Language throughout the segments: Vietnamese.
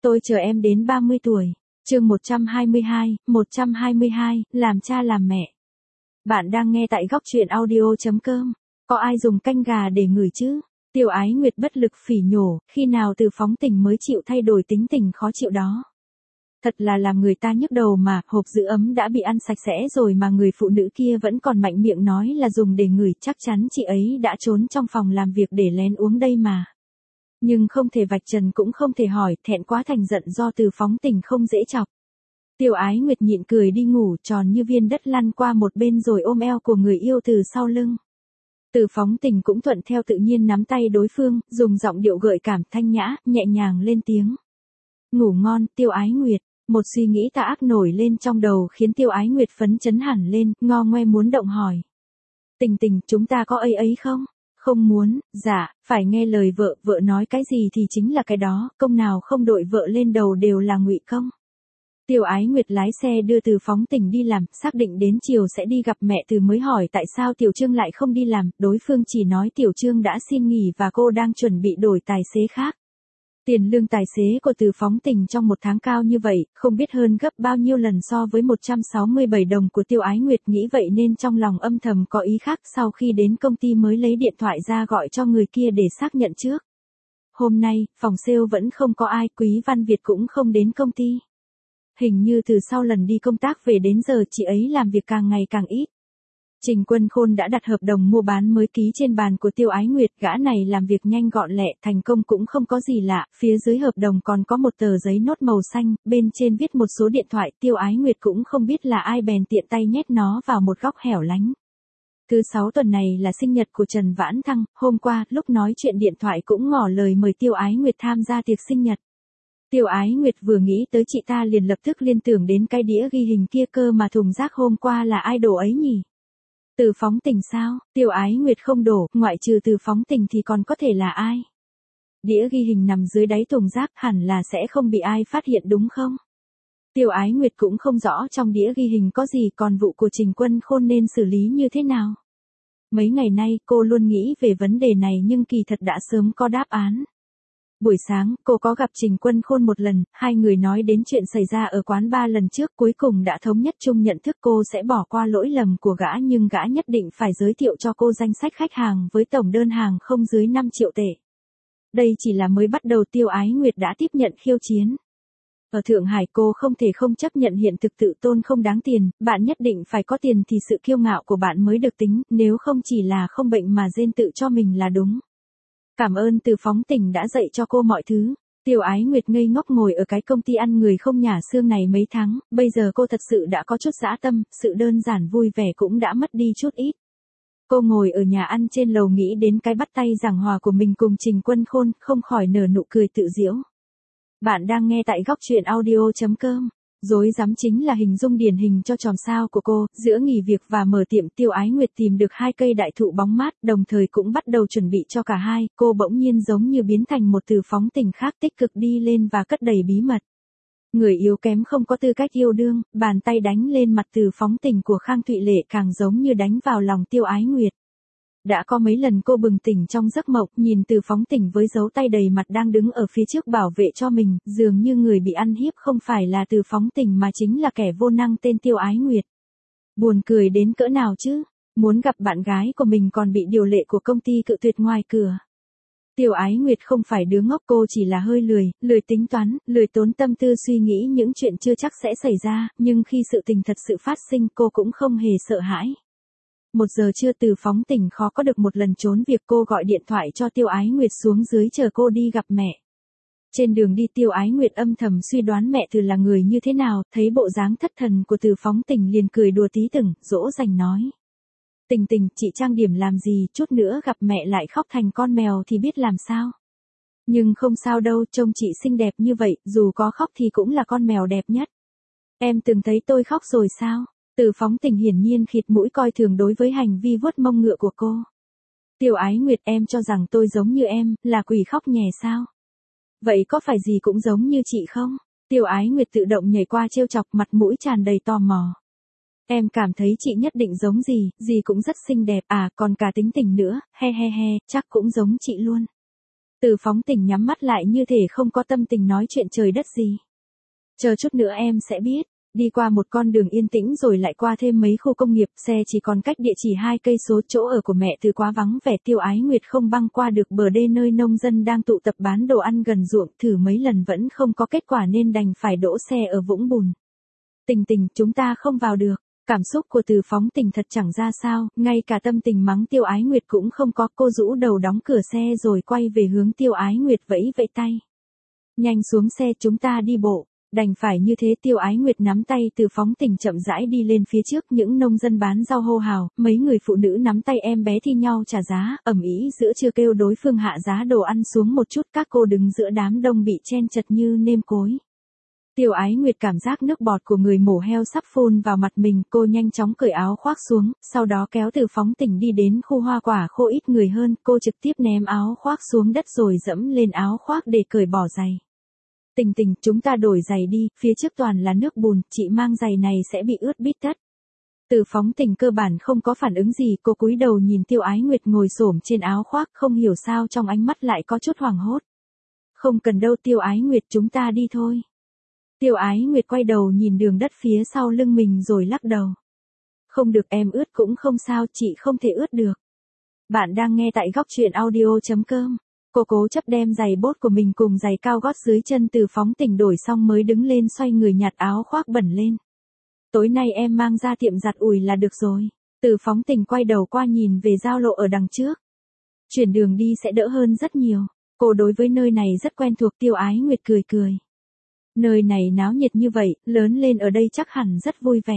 Tôi chờ em đến 30 tuổi. Chương 122, làm cha làm mẹ. Bạn đang nghe tại góc truyện audio.com. Có ai dùng canh gà để ngửi chứ? Tiêu Ái Nguyệt bất lực phỉ nhổ, khi nào Từ Phóng Tình mới chịu thay đổi tính tình khó chịu đó. Thật là làm người ta nhức đầu mà, hộp giữ ấm đã bị ăn sạch sẽ rồi mà người phụ nữ kia vẫn còn mạnh miệng nói là dùng để ngửi, chắc chắn chị ấy đã trốn trong phòng làm việc để lén uống đây mà. Nhưng không thể vạch trần cũng không thể hỏi, thẹn quá thành giận do Từ Phóng Tình không dễ chọc. Tiêu Ái Nguyệt nhịn cười đi ngủ, tròn như viên đất lăn qua một bên rồi ôm eo của người yêu từ sau lưng. Từ Phóng Tình cũng thuận theo tự nhiên nắm tay đối phương, dùng giọng điệu gợi cảm thanh nhã, nhẹ nhàng lên tiếng. Ngủ ngon, Tiêu Ái Nguyệt. Một suy nghĩ tà ác nổi lên trong đầu khiến Tiêu Ái Nguyệt phấn chấn hẳn lên, ngo ngoe muốn động hỏi. Tình Tình, chúng ta có ấy không? Không muốn, dạ, phải nghe lời vợ, vợ nói cái gì thì chính là cái đó, công nào không đội vợ lên đầu đều là ngụy công. Tiêu Ái Nguyệt lái xe đưa Từ Phóng Tình đi làm, xác định đến chiều sẽ đi gặp mẹ Từ mới hỏi tại sao Tiểu Trương lại không đi làm, đối phương chỉ nói Tiểu Trương đã xin nghỉ và cô đang chuẩn bị đổi tài xế khác. Tiền lương tài xế của Từ Phóng Tình trong một tháng cao như vậy, không biết hơn gấp bao nhiêu lần so với 167 đồng của Tiêu Ái Nguyệt, nghĩ vậy nên trong lòng âm thầm có ý khác, sau khi đến công ty mới lấy điện thoại ra gọi cho người kia để xác nhận trước. Hôm nay, phòng sale vẫn không có ai, Quý Văn Việt cũng không đến công ty. Hình như từ sau lần đi công tác về đến giờ chị ấy làm việc càng ngày càng ít. Trình Quân Khôn đã đặt hợp đồng mua bán mới ký trên bàn của Tiêu Ái Nguyệt, gã này làm việc nhanh gọn lẹ, thành công cũng không có gì lạ, phía dưới hợp đồng còn có một tờ giấy nốt màu xanh, bên trên viết một số điện thoại, Tiêu Ái Nguyệt cũng không biết là ai bèn tiện tay nhét nó vào một góc hẻo lánh. Thứ 6 tuần này là sinh nhật của Trần Vãn Thăng, hôm qua, lúc nói chuyện điện thoại cũng ngỏ lời mời Tiêu Ái Nguyệt tham gia tiệc sinh nhật. Tiêu Ái Nguyệt vừa nghĩ tới chị ta liền lập tức liên tưởng đến cái đĩa ghi hình kia cơ mà thùng rác hôm qua là ai đổ ấy nhỉ? Từ Phóng Tình sao? Tiêu Ái Nguyệt không đổ, ngoại trừ Từ Phóng Tình thì còn có thể là ai? Đĩa ghi hình nằm dưới đáy thùng rác hẳn là sẽ không bị ai phát hiện đúng không? Tiêu Ái Nguyệt cũng không rõ trong đĩa ghi hình có gì, còn vụ của Trình Quân Khôn nên xử lý như thế nào? Mấy ngày nay cô luôn nghĩ về vấn đề này nhưng kỳ thật đã sớm có đáp án. Buổi sáng, cô có gặp Trình Quân Khôn một lần, hai người nói đến chuyện xảy ra ở quán bar lần trước, cuối cùng đã thống nhất chung nhận thức cô sẽ bỏ qua lỗi lầm của gã nhưng gã nhất định phải giới thiệu cho cô danh sách khách hàng với tổng đơn hàng không dưới 5 triệu tệ. Đây chỉ là mới bắt đầu, Tiêu Ái Nguyệt đã tiếp nhận khiêu chiến. Ở Thượng Hải cô không thể không chấp nhận hiện thực tự tôn không đáng tiền, bạn nhất định phải có tiền thì sự kiêu ngạo của bạn mới được tính, nếu không chỉ là không bệnh mà rên tự cho mình là đúng. Cảm ơn Từ Phóng Tình đã dạy cho cô mọi thứ. Tiêu Ái Nguyệt ngây ngốc ngồi ở cái công ty ăn người không nhả xương này mấy tháng, bây giờ cô thật sự đã có chút dã tâm, sự đơn giản vui vẻ cũng đã mất đi chút ít. Cô ngồi ở nhà ăn trên lầu nghĩ đến cái bắt tay giảng hòa của mình cùng Trình Quân Khôn, không khỏi nở nụ cười tự giễu. Bạn đang nghe tại góc truyện audio.com. Rối rắm chính là hình dung điển hình cho chòm sao của cô, giữa nghỉ việc và mở tiệm Tiêu Ái Nguyệt tìm được 2 cây đại thụ bóng mát, đồng thời cũng bắt đầu chuẩn bị cho cả hai, cô bỗng nhiên giống như biến thành một Từ Phóng Tình khác, tích cực đi lên và cất đầy bí mật. Người yếu kém không có tư cách yêu đương, bàn tay đánh lên mặt Từ Phóng Tình của Khang Thụy Lệ càng giống như đánh vào lòng Tiêu Ái Nguyệt. Đã có mấy lần cô bừng tỉnh trong giấc mộng, nhìn Từ Phóng Tình với dấu tay đầy mặt đang đứng ở phía trước bảo vệ cho mình, dường như người bị ăn hiếp không phải là Từ Phóng Tình mà chính là kẻ vô năng tên Tiêu Ái Nguyệt. Buồn cười đến cỡ nào chứ, muốn gặp bạn gái của mình còn bị điều lệ của công ty cự tuyệt ngoài cửa. Tiêu Ái Nguyệt không phải đứa ngốc, cô chỉ là hơi lười tính toán, lười tốn tâm tư suy nghĩ những chuyện chưa chắc sẽ xảy ra, nhưng khi sự tình thật sự phát sinh cô cũng không hề sợ hãi. 1 giờ trưa Từ Phóng Tình khó có được một lần trốn việc, cô gọi điện thoại cho Tiêu Ái Nguyệt xuống dưới chờ cô đi gặp mẹ. Trên đường đi Tiêu Ái Nguyệt âm thầm suy đoán mẹ Từ là người như thế nào, thấy bộ dáng thất thần của Từ Phóng Tình liền cười đùa tí từng, dỗ dành nói. Tình Tình, chị trang điểm làm gì, chút nữa gặp mẹ lại khóc thành con mèo thì biết làm sao. Nhưng không sao đâu, trông chị xinh đẹp như vậy, dù có khóc thì cũng là con mèo đẹp nhất. Em từng thấy tôi khóc rồi sao? Từ Phóng Tình hiển nhiên khịt mũi coi thường đối với hành vi vuốt mông ngựa của cô. Tiêu Ái Nguyệt, em cho rằng tôi giống như em, là quỷ khóc nhè sao? Vậy có phải gì cũng giống như chị không? Tiêu Ái Nguyệt tự động nhảy qua trêu chọc, mặt mũi tràn đầy tò mò. Em cảm thấy chị nhất định giống gì cũng rất xinh đẹp, à còn cả tính tình nữa, he he he, chắc cũng giống chị luôn. Từ Phóng Tình nhắm mắt lại như thể không có tâm tình nói chuyện trời đất gì. Chờ chút nữa em sẽ biết. Đi qua một con đường yên tĩnh rồi lại qua thêm mấy khu công nghiệp, xe chỉ còn cách địa chỉ 2 cây số chỗ ở của mẹ Từ quá vắng vẻ. Tiêu Ái Nguyệt không băng qua được bờ đê nơi nông dân đang tụ tập bán đồ ăn gần ruộng, thử mấy lần vẫn không có kết quả nên đành phải đỗ xe ở vũng bùn. Tình Tình, chúng ta không vào được. Cảm xúc của Từ Phóng Tình thật chẳng ra sao, ngay cả tâm tình mắng Tiêu Ái Nguyệt cũng không có. Cô rũ đầu đóng cửa xe rồi quay về hướng Tiêu Ái Nguyệt vẫy vẫy tay. Nhanh xuống xe, chúng ta đi bộ. Đành phải như thế. Tiêu Ái Nguyệt nắm tay Từ Phóng Tình chậm rãi đi lên phía trước. Những nông dân bán rau hô hào, mấy người phụ nữ nắm tay em bé thi nhau trả giá, ầm ĩ giữa trưa kêu đối phương hạ giá đồ ăn xuống một chút. Các cô đứng giữa đám đông bị chen chật như nêm cối. Tiêu Ái Nguyệt cảm giác nước bọt của người mổ heo sắp phun vào mặt mình, cô nhanh chóng cởi áo khoác xuống, sau đó kéo Từ Phóng Tình đi đến khu hoa quả khô ít người hơn, cô trực tiếp ném áo khoác xuống đất rồi dẫm lên áo khoác để cởi bỏ giày. Tình Tình, chúng ta đổi giày đi, phía trước toàn là nước bùn, chị mang giày này sẽ bị ướt bít tất. Từ Phóng Tình cơ bản không có phản ứng gì, cô cúi đầu nhìn Tiêu Ái Nguyệt ngồi xổm trên áo khoác, không hiểu sao trong ánh mắt lại có chút hoảng hốt. Không cần đâu Tiêu Ái Nguyệt, chúng ta đi thôi. Tiêu Ái Nguyệt quay đầu nhìn đường đất phía sau lưng mình rồi lắc đầu. Không được, em ướt cũng không sao, chị không thể ướt được. Bạn đang nghe tại góc truyện audio.com. Cô cố chấp đem giày bốt của mình cùng giày cao gót dưới chân Từ Phóng Tình đổi xong mới đứng lên xoay người nhặt áo khoác bẩn lên. Tối nay em mang ra tiệm giặt ủi là được rồi. Từ Phóng Tình quay đầu qua nhìn về giao lộ ở đằng trước. Chuyển đường đi sẽ đỡ hơn rất nhiều. Cô đối với nơi này rất quen thuộc. Tiêu Ái Nguyệt cười cười. Nơi này náo nhiệt như vậy, lớn lên ở đây chắc hẳn rất vui vẻ.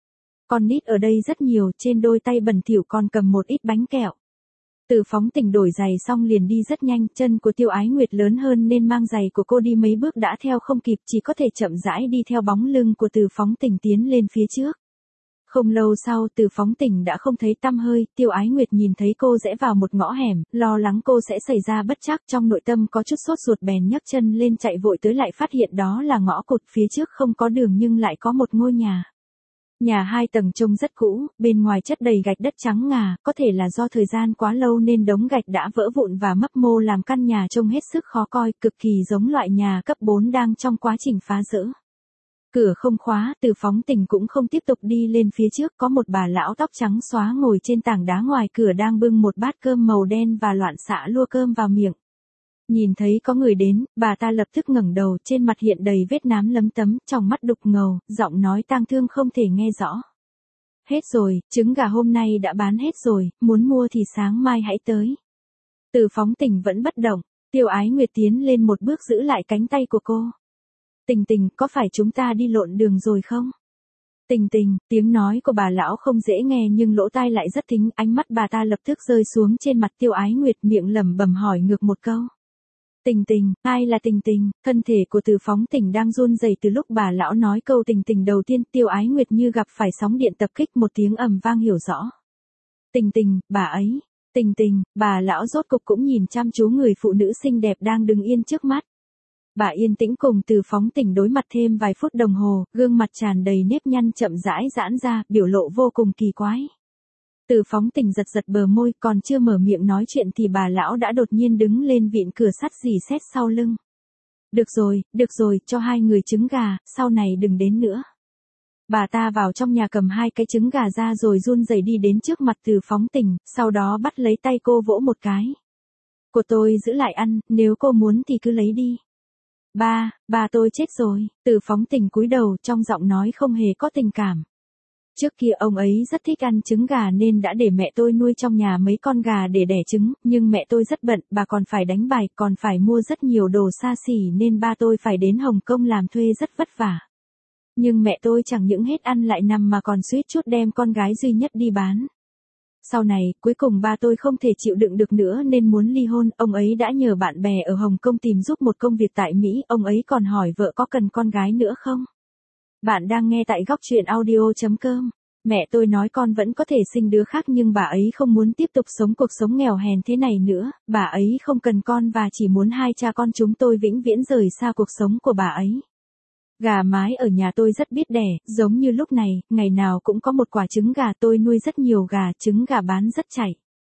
Con nít ở đây rất nhiều, trên đôi tay bẩn thỉu còn cầm một ít bánh kẹo. Từ Phóng Tình đổi giày xong liền đi rất nhanh, chân của Tiêu Ái Nguyệt lớn hơn nên mang giày của cô đi mấy bước đã theo không kịp, chỉ có thể chậm rãi đi theo bóng lưng của Từ Phóng Tình tiến lên phía trước. Không lâu sau Từ Phóng Tình đã không thấy tăm hơi, Tiêu Ái Nguyệt nhìn thấy cô rẽ vào một ngõ hẻm, lo lắng cô sẽ xảy ra bất trắc, trong nội tâm có chút sốt ruột bèn nhấc chân lên chạy vội tới, lại phát hiện đó là ngõ cụt, phía trước không có đường nhưng lại có một ngôi nhà. Nhà 2 tầng trông rất cũ, bên ngoài chất đầy gạch đất trắng ngà, có thể là do thời gian quá lâu nên đống gạch đã vỡ vụn và mấp mô làm căn nhà trông hết sức khó coi, cực kỳ giống loại nhà cấp 4 đang trong quá trình phá rỡ. Cửa không khóa, Từ Phóng Tình cũng không tiếp tục đi lên phía trước, có một bà lão tóc trắng xóa ngồi trên tảng đá ngoài cửa đang bưng một bát cơm màu đen và loạn xạ lua cơm vào miệng. Nhìn thấy có người đến, bà ta lập tức ngẩng đầu, trên mặt hiện đầy vết nám lấm tấm, trong mắt đục ngầu, giọng nói tang thương không thể nghe rõ. Hết rồi, trứng gà hôm nay đã bán hết rồi, muốn mua thì sáng mai hãy tới. Từ Phóng Tình vẫn bất động, Tiêu Ái Nguyệt tiến lên một bước giữ lại cánh tay của cô. Tình Tình, có phải chúng ta đi lộn đường rồi không? Tình Tình, tiếng nói của bà lão không dễ nghe nhưng lỗ tai lại rất thính, ánh mắt bà ta lập tức rơi xuống trên mặt Tiêu Ái Nguyệt, miệng lẩm bẩm hỏi ngược một câu. Tình Tình, ai là Tình Tình? Thân thể của Từ Phóng Tình đang run rẩy từ lúc bà lão nói câu Tình Tình đầu tiên, Tiêu Ái Nguyệt như gặp phải sóng điện tập kích, một tiếng ầm vang hiểu rõ. Tình Tình, bà ấy. Tình Tình, bà lão rốt cục cũng nhìn chăm chú người phụ nữ xinh đẹp đang đứng yên trước mắt. Bà yên tĩnh cùng Từ Phóng Tình đối mặt thêm vài phút đồng hồ, gương mặt tràn đầy nếp nhăn chậm rãi giãn ra, biểu lộ vô cùng kỳ quái. Từ Phóng Tình giật giật bờ môi, còn chưa mở miệng nói chuyện thì bà lão đã đột nhiên đứng lên vịn cửa sắt rỉ sét sau lưng. Được rồi, cho 2 người trứng gà, sau này đừng đến nữa. Bà ta vào trong nhà cầm 2 cái trứng gà ra rồi run rẩy đi đến trước mặt Từ Phóng Tình, sau đó bắt lấy tay cô vỗ một cái. Của tôi giữ lại ăn, nếu cô muốn thì cứ lấy đi. Ba tôi chết rồi. Từ Phóng Tình cúi đầu, trong giọng nói không hề có tình cảm. Trước kia ông ấy rất thích ăn trứng gà nên đã để mẹ tôi nuôi trong nhà mấy con gà để đẻ trứng, nhưng mẹ tôi rất bận, bà còn phải đánh bài, còn phải mua rất nhiều đồ xa xỉ nên ba tôi phải đến Hồng Kông làm thuê rất vất vả. Nhưng mẹ tôi chẳng những hết ăn lại nằm mà còn suýt chút đem con gái duy nhất đi bán. Sau này, cuối cùng ba tôi không thể chịu đựng được nữa nên muốn ly hôn, ông ấy đã nhờ bạn bè ở Hồng Kông tìm giúp một công việc tại Mỹ, ông ấy còn hỏi vợ có cần con gái nữa không? Bạn đang nghe tại góc truyện audio.com. Mẹ tôi nói con vẫn có thể sinh đứa khác nhưng bà ấy không muốn tiếp tục sống cuộc sống nghèo hèn thế này nữa, bà ấy không cần con và chỉ muốn 2 cha con chúng tôi vĩnh viễn rời xa cuộc sống của bà ấy. Gà mái ở nhà tôi rất biết đẻ, giống như lúc này, ngày nào cũng có một quả trứng gà, tôi nuôi rất nhiều gà, trứng gà bán rất chảy.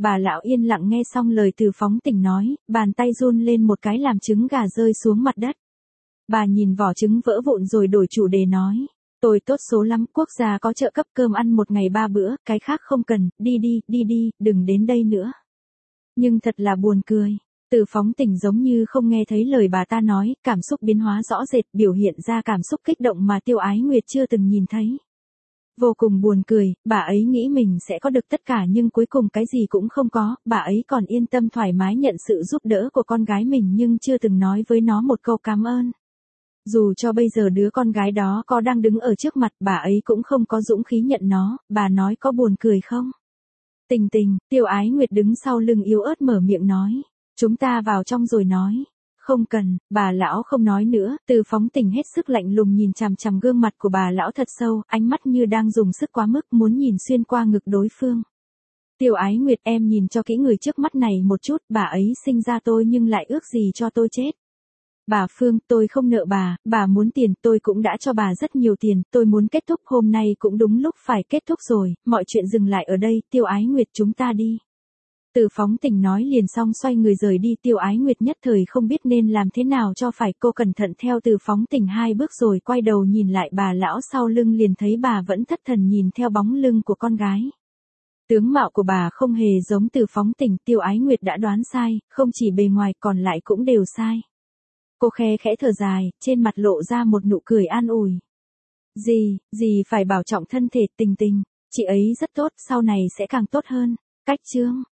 Bà lão yên lặng nghe xong lời Từ Phóng Tình nói, bàn tay run lên một cái làm trứng gà rơi xuống mặt đất. Bà nhìn vỏ trứng vỡ vụn rồi đổi chủ đề nói. Tôi tốt số lắm, quốc gia có trợ cấp cơm ăn một ngày 3 bữa, cái khác không cần, đi, đừng đến đây nữa. Nhưng thật là buồn cười. Từ Phóng Tình giống như không nghe thấy lời bà ta nói, cảm xúc biến hóa rõ rệt, biểu hiện ra cảm xúc kích động mà Tiêu Ái Nguyệt chưa từng nhìn thấy. Vô cùng buồn cười, bà ấy nghĩ mình sẽ có được tất cả nhưng cuối cùng cái gì cũng không có, bà ấy còn yên tâm thoải mái nhận sự giúp đỡ của con gái mình nhưng chưa từng nói với nó một câu cảm ơn. Dù cho bây giờ đứa con gái đó có đang đứng ở trước mặt, bà ấy cũng không có dũng khí nhận nó, bà nói có buồn cười không? Tình Tình, Tiêu Ái Nguyệt đứng sau lưng yếu ớt mở miệng nói. Chúng ta vào trong rồi nói. Không cần, bà lão không nói nữa, Từ Phóng Tình hết sức lạnh lùng nhìn chằm chằm gương mặt của bà lão thật sâu, ánh mắt như đang dùng sức quá mức muốn nhìn xuyên qua ngực đối phương. Tiêu Ái Nguyệt, em nhìn cho kỹ người trước mắt này một chút, bà ấy sinh ra tôi nhưng lại ước gì cho tôi chết. Bà Phương, tôi không nợ bà muốn tiền, tôi cũng đã cho bà rất nhiều tiền, tôi muốn kết thúc hôm nay cũng đúng lúc phải kết thúc rồi, mọi chuyện dừng lại ở đây, Tiêu Ái Nguyệt chúng ta đi. Từ Phóng Tình nói liền xong xoay người rời đi, Tiêu Ái Nguyệt nhất thời không biết nên làm thế nào cho phải, cô cẩn thận theo Từ Phóng Tình 2 bước rồi quay đầu nhìn lại bà lão sau lưng liền thấy bà vẫn thất thần nhìn theo bóng lưng của con gái. Tướng mạo của bà không hề giống Từ Phóng Tình, Tiêu Ái Nguyệt đã đoán sai, không chỉ bề ngoài còn lại cũng đều sai. Cô khẽ thở dài, trên mặt lộ ra một nụ cười an ủi. Dì phải bảo trọng thân thể, Tình Tình, chị ấy rất tốt, sau này sẽ càng tốt hơn. Cách chương